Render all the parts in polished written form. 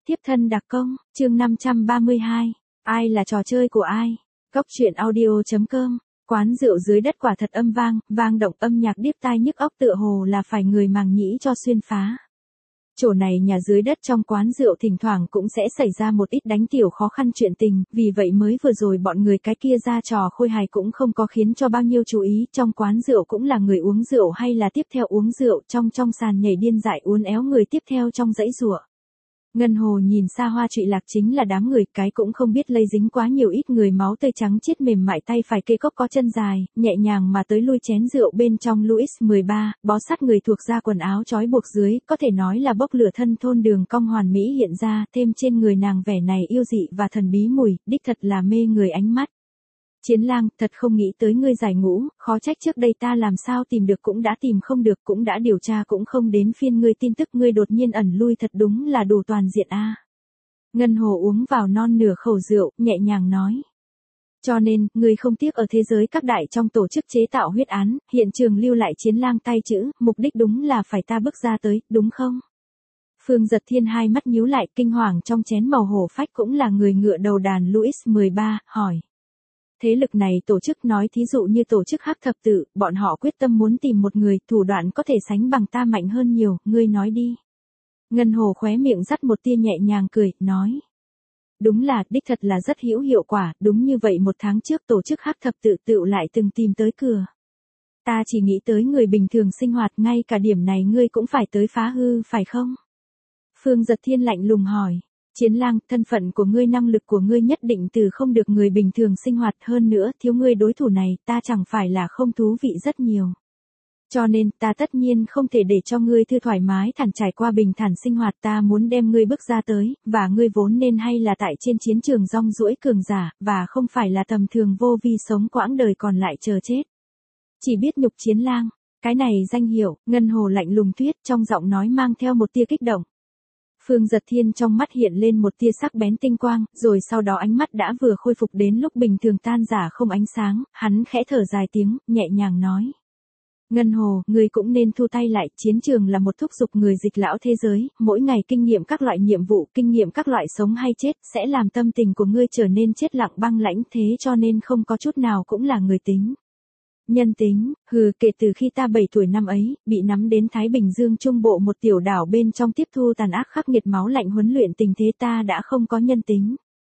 Tiếp thân đặc công, chương 532. Ai là trò chơi của ai? Cốc truyện audio.com. Quán rượu dưới đất quả thật âm vang, vang động âm nhạc điếc tai nhức óc tựa hồ là phải người màng nhĩ cho xuyên phá. Chỗ này nhà dưới đất trong quán rượu thỉnh thoảng cũng sẽ xảy ra một ít đánh tiểu khó khăn chuyện tình, vì vậy mới vừa rồi bọn người cái kia ra trò khôi hài cũng không có khiến cho bao nhiêu chú ý, trong quán rượu cũng là người uống rượu hay là tiếp theo uống rượu, trong sàn nhảy điên dại uốn éo người tiếp theo trong dãy rủa. Ngân Hồ nhìn xa hoa trụy lạc chính là đám người, cái cũng không biết lây dính quá nhiều ít người máu tươi trắng chết mềm mại tay phải kê cốc có chân dài, nhẹ nhàng mà tới lui chén rượu bên trong Louis 13, bó sát người thuộc ra quần áo trói buộc dưới, có thể nói là bốc lửa thân thôn đường cong hoàn mỹ hiện ra, thêm trên người nàng vẻ này yêu dị và thần bí mùi, đích thật là mê người ánh mắt. Chiến lang, thật không nghĩ tới ngươi giải ngũ, khó trách trước đây ta làm sao tìm được cũng đã tìm không được, cũng đã điều tra cũng không đến phiên ngươi, tin tức ngươi đột nhiên ẩn lui thật đúng là đủ toàn diện a. Ngân Hồ uống vào non nửa khẩu rượu, nhẹ nhàng nói. Cho nên, ngươi không tiếc ở thế giới các đại trong tổ chức chế tạo huyết án, hiện trường lưu lại chiến lang tay chữ, mục đích đúng là phải ta bước ra tới, đúng không? Phương Giật Thiên hai mắt nhíu lại kinh hoàng trong chén màu hổ phách cũng là người ngựa đầu đàn Louis 13, hỏi. Thế lực này tổ chức nói thí dụ như tổ chức Hắc Thập Tự, bọn họ quyết tâm muốn tìm một người, thủ đoạn có thể sánh bằng ta mạnh hơn nhiều, ngươi nói đi. Ngân Hồ khóe miệng dắt một tia nhẹ nhàng cười, nói. Đúng là, đích thật là rất hữu hiệu quả, đúng như vậy một tháng trước tổ chức Hắc Thập Tự tự lại từng tìm tới cửa. Ta chỉ nghĩ tới người bình thường sinh hoạt, ngay cả điểm này ngươi cũng phải tới phá hư, phải không? Phương Giật Thiên lạnh lùng hỏi. Chiến lang, thân phận của ngươi, năng lực của ngươi nhất định từ không được người bình thường sinh hoạt, hơn nữa, thiếu ngươi đối thủ này, ta chẳng phải là không thú vị rất nhiều. Cho nên, ta tất nhiên không thể để cho ngươi thư thoải mái thản trải qua bình thản sinh hoạt, ta muốn đem ngươi bước ra tới, và ngươi vốn nên hay là tại trên chiến trường rong ruỗi cường giả, và không phải là tầm thường vô vi sống quãng đời còn lại chờ chết. Chỉ biết nhục chiến lang, cái này danh hiệu, Ngân Hồ lạnh lùng tuyết trong giọng nói mang theo một tia kích động. Phương Giật Thiên trong mắt hiện lên một tia sắc bén tinh quang, rồi sau đó ánh mắt đã vừa khôi phục đến lúc bình thường tan giả không ánh sáng, hắn khẽ thở dài tiếng, nhẹ nhàng nói. Ngân Hồ, ngươi cũng nên thu tay lại, chiến trường là một thúc giục người dịch lão thế giới, mỗi ngày kinh nghiệm các loại nhiệm vụ, kinh nghiệm các loại sống hay chết, sẽ làm tâm tình của ngươi trở nên chết lặng băng lãnh, thế cho nên không có chút nào cũng là người tính. Nhân tính, kể từ khi ta 7 tuổi năm ấy, bị nắm đến Thái Bình Dương Trung Bộ một tiểu đảo bên trong tiếp thu tàn ác khắc nghiệt máu lạnh huấn luyện tình thế, ta đã không có nhân tính.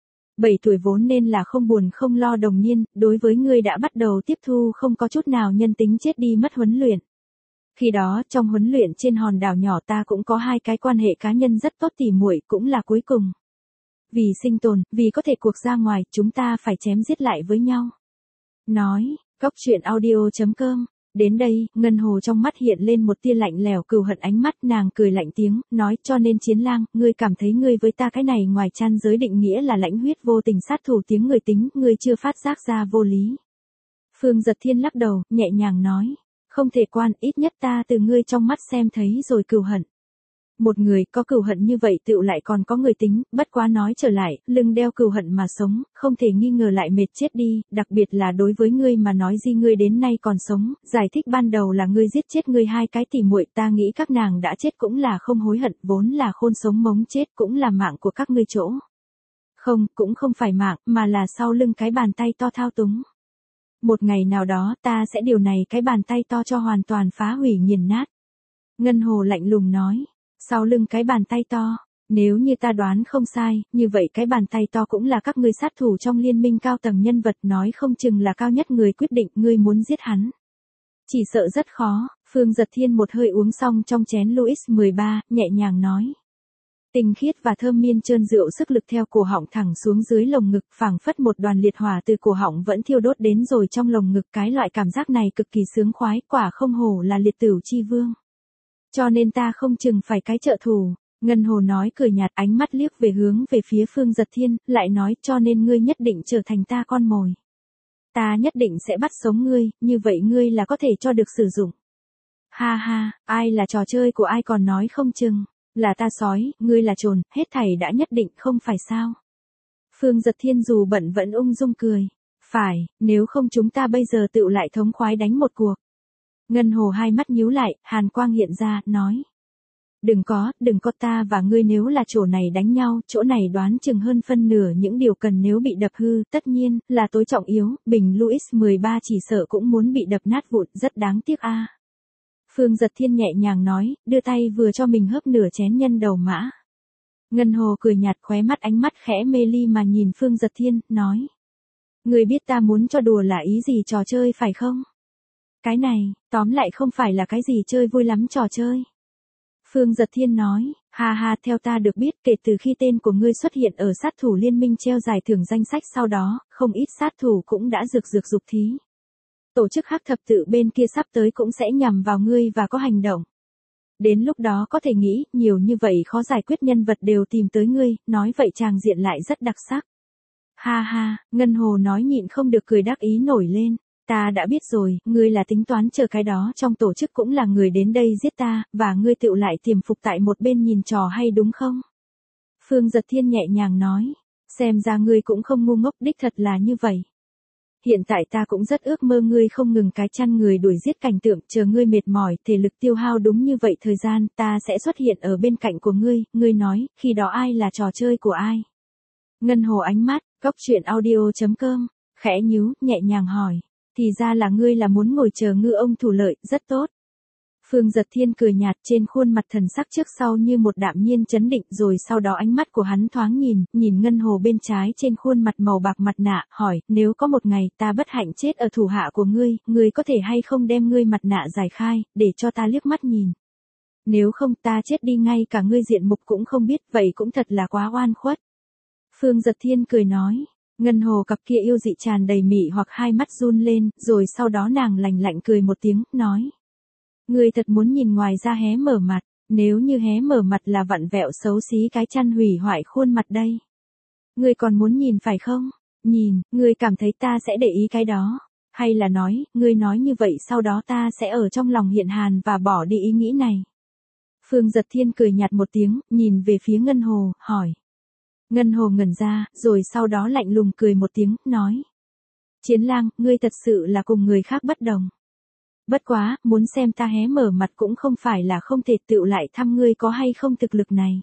7 tuổi vốn nên là không buồn không lo đồng niên, đối với ngươi đã bắt đầu tiếp thu không có chút nào nhân tính, chết đi mất huấn luyện. Khi đó, trong huấn luyện trên hòn đảo nhỏ ta cũng có 2 cái quan hệ cá nhân rất tốt tỉ muội, cũng là cuối cùng. Vì sinh tồn, vì có thể cuộc ra ngoài, chúng ta phải chém giết lại với nhau. Nói. Cốc truyện audio.com. Đến đây, Ngân Hồ trong mắt hiện lên một tia lạnh lẽo cừu hận, ánh mắt nàng cười lạnh tiếng, nói, cho nên chiến lang, ngươi cảm thấy ngươi với ta cái này ngoài chan giới định nghĩa là lãnh huyết vô tình sát thủ tiếng người tính, ngươi chưa phát giác ra vô lý. Phương Giật Thiên lắc đầu, nhẹ nhàng nói, không thể quan, ít nhất ta từ ngươi trong mắt xem thấy rồi cừu hận. Một người có cừu hận như vậy tựu lại còn có người tính, bất quá nói trở lại, lưng đeo cừu hận mà sống, không thể nghi ngờ lại mệt chết đi, đặc biệt là đối với ngươi mà nói gì ngươi đến nay còn sống, giải thích ban đầu là ngươi giết chết ngươi 2 cái tỉ muội, ta nghĩ các nàng đã chết cũng là không hối hận, vốn là khôn sống mống chết cũng là mạng của các ngươi chỗ. Không, cũng không phải mạng, mà là sau lưng cái bàn tay to thao túng. Một ngày nào đó ta sẽ điều này cái bàn tay to cho hoàn toàn phá hủy nghiền nát. Ngân Hồ lạnh lùng nói. Sau lưng cái bàn tay to, nếu như ta đoán không sai, như vậy cái bàn tay to cũng là các ngươi sát thủ trong liên minh cao tầng nhân vật, nói không chừng là cao nhất người quyết định, ngươi muốn giết hắn. Chỉ sợ rất khó, Phương Giật Thiên một hơi uống xong trong chén Louis 13, nhẹ nhàng nói. Tinh khiết và thơm miên trơn rượu sức lực theo cổ họng thẳng xuống dưới lồng ngực, phảng phất một đoàn liệt hỏa từ cổ họng vẫn thiêu đốt đến rồi trong lồng ngực, cái loại cảm giác này cực kỳ sướng khoái, quả không hổ là liệt tửu chi vương. Cho nên ta không chừng phải cái trợ thủ, Ngân Hồ nói cười nhạt, ánh mắt liếc về hướng về phía Phương Giật Thiên, lại nói, cho nên ngươi nhất định trở thành ta con mồi. Ta nhất định sẽ bắt sống ngươi, như vậy ngươi là có thể cho được sử dụng. Ha ha, ai là trò chơi của ai còn nói không chừng, là ta sói, ngươi là trồn, hết thảy đã nhất định không phải sao. Phương Giật Thiên dù bận vẫn ung dung cười, phải, nếu không chúng ta bây giờ tựu lại thống khoái đánh một cuộc. Ngân Hồ hai mắt nhíu lại, hàn quang hiện ra, nói. Đừng có ta và ngươi nếu là chỗ này đánh nhau, chỗ này đoán chừng hơn phân nửa những điều cần nếu bị đập hư, tất nhiên, là tối trọng yếu, bình Louis 13 chỉ sợ cũng muốn bị đập nát vụn, rất đáng tiếc a. Phương Giật Thiên nhẹ nhàng nói, đưa tay vừa cho mình hớp nửa chén nhân đầu mã. Ngân Hồ cười nhạt khóe mắt ánh mắt khẽ mê ly mà nhìn Phương Giật Thiên, nói. Ngươi biết ta muốn cho đùa là ý gì trò chơi phải không? Cái này, tóm lại không phải là cái gì chơi vui lắm trò chơi. Phương Giật Thiên nói, ha ha, theo ta được biết kể từ khi tên của ngươi xuất hiện ở sát thủ liên minh treo giải thưởng danh sách sau đó, không ít sát thủ cũng đã rực dục thí. Tổ chức hắc thập tự bên kia sắp tới cũng sẽ nhằm vào ngươi và có hành động. Đến lúc đó có thể nghĩ, nhiều như vậy khó giải quyết nhân vật đều tìm tới ngươi, nói vậy tràng diện lại rất đặc sắc. Ha ha, Ngân Hồ nói nhịn không được cười đắc ý nổi lên. Ta đã biết rồi, ngươi là tính toán chờ cái đó trong tổ chức cũng là người đến đây giết ta, và ngươi tựu lại tiềm phục tại một bên nhìn trò hay đúng không? Phương Giật Thiên nhẹ nhàng nói, xem ra ngươi cũng không ngu ngốc, đích thật là như vậy. Hiện tại ta cũng rất ước mơ ngươi không ngừng cái chăn người đuổi giết cảnh tượng, chờ ngươi mệt mỏi, thể lực tiêu hao đúng như vậy thời gian, ta sẽ xuất hiện ở bên cạnh của ngươi nói, khi đó ai là trò chơi của ai? Ngân Hồ ánh mắt, Cốc Truyện Audio.com, khẽ nhíu, nhẹ nhàng hỏi. Thì ra là ngươi là muốn ngồi chờ ngư ông thủ lợi, rất tốt. Phương Giật Thiên cười nhạt trên khuôn mặt thần sắc trước sau như một đạm nhiên chấn định rồi sau đó ánh mắt của hắn thoáng nhìn Ngân Hồ bên trái trên khuôn mặt màu bạc mặt nạ, hỏi, nếu có một ngày ta bất hạnh chết ở thủ hạ của ngươi có thể hay không đem ngươi mặt nạ giải khai, để cho ta liếc mắt nhìn. Nếu không ta chết đi ngay cả ngươi diện mục cũng không biết, vậy cũng thật là quá oan khuất. Phương Giật Thiên cười nói. Ngân Hồ cặp kia yêu dị tràn đầy mị hoặc hai mắt run lên, rồi sau đó nàng lạnh lạnh cười một tiếng, nói. Ngươi thật muốn nhìn ngoài ra hé mở mặt, nếu như hé mở mặt là vặn vẹo xấu xí cái chăn hủy hoại khuôn mặt đây. Ngươi còn muốn nhìn phải không? Nhìn, ngươi cảm thấy ta sẽ để ý cái đó. Hay là nói, ngươi nói như vậy sau đó ta sẽ ở trong lòng hiện hàn và bỏ đi ý nghĩ này. Phương Giật Thiên cười nhạt một tiếng, nhìn về phía Ngân Hồ, hỏi. Ngân Hồ ngẩn ra, rồi sau đó lạnh lùng cười một tiếng, nói. Chiến lang, ngươi thật sự là cùng người khác bất đồng. Bất quá, muốn xem ta hé mở mặt cũng không phải là không thể tựu lại thăm ngươi có hay không thực lực này.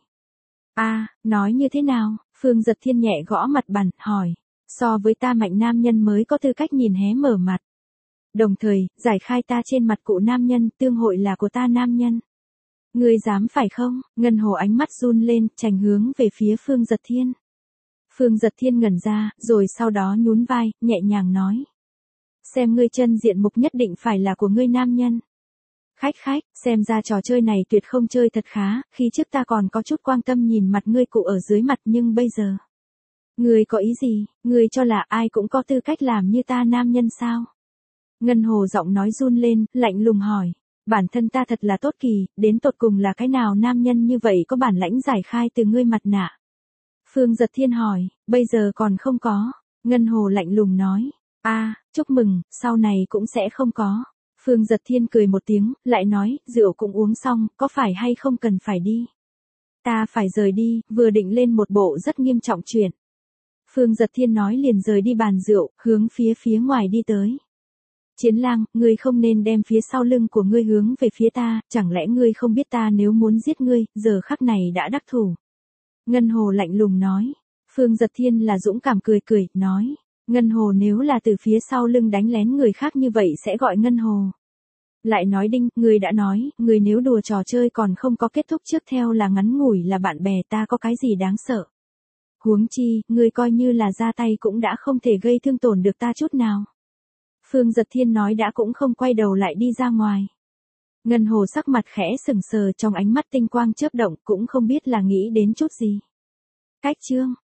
Nói như thế nào? Phương Giật Thiên nhẹ gõ mặt bàn, hỏi. So với ta mạnh nam nhân mới có tư cách nhìn hé mở mặt. Đồng thời, giải khai ta trên mặt cụ nam nhân, tương hội là của ta nam nhân. Ngươi dám phải không? Ngân Hồ ánh mắt run lên, chành hướng về phía Phương Giật Thiên. Phương Giật Thiên ngẩn ra, rồi sau đó nhún vai, nhẹ nhàng nói. Xem ngươi chân diện mục nhất định phải là của ngươi nam nhân. Khách, xem ra trò chơi này tuyệt không chơi thật khá, khi trước ta còn có chút quan tâm nhìn mặt ngươi cụ ở dưới mặt nhưng bây giờ. Ngươi có ý gì? Ngươi cho là ai cũng có tư cách làm như ta nam nhân sao? Ngân Hồ giọng nói run lên, lạnh lùng hỏi. Bản thân ta thật là tốt kỳ, đến tột cùng là cái nào nam nhân như vậy có bản lãnh giải khai từ ngươi mặt nạ? Phương Giật Thiên hỏi, bây giờ còn không có. Ngân Hồ lạnh lùng nói, chúc mừng, sau này cũng sẽ không có. Phương Giật Thiên cười một tiếng, lại nói, rượu cũng uống xong, có phải hay không cần phải đi? Ta phải rời đi, vừa định lên một bộ rất nghiêm trọng chuyện. Phương Giật Thiên nói liền rời đi bàn rượu, hướng phía ngoài đi tới. Chiến lang, ngươi không nên đem phía sau lưng của ngươi hướng về phía ta, chẳng lẽ ngươi không biết ta nếu muốn giết ngươi, giờ khắc này đã đắc thủ. Ngân Hồ lạnh lùng nói. Phương Giật Thiên là dũng cảm cười, nói. Ngân Hồ nếu là từ phía sau lưng đánh lén người khác như vậy sẽ gọi Ngân Hồ. Lại nói đinh, ngươi đã nói, ngươi nếu đùa trò chơi còn không có kết thúc trước theo là ngắn ngủi là bạn bè ta có cái gì đáng sợ. Huống chi, ngươi coi như là ra tay cũng đã không thể gây thương tổn được ta chút nào. Phương Giật Thiên nói đã cũng không quay đầu lại đi ra ngoài. Ngân Hồ sắc mặt khẽ sừng sờ trong ánh mắt tinh quang chớp động cũng không biết là nghĩ đến chút gì. Cách chương.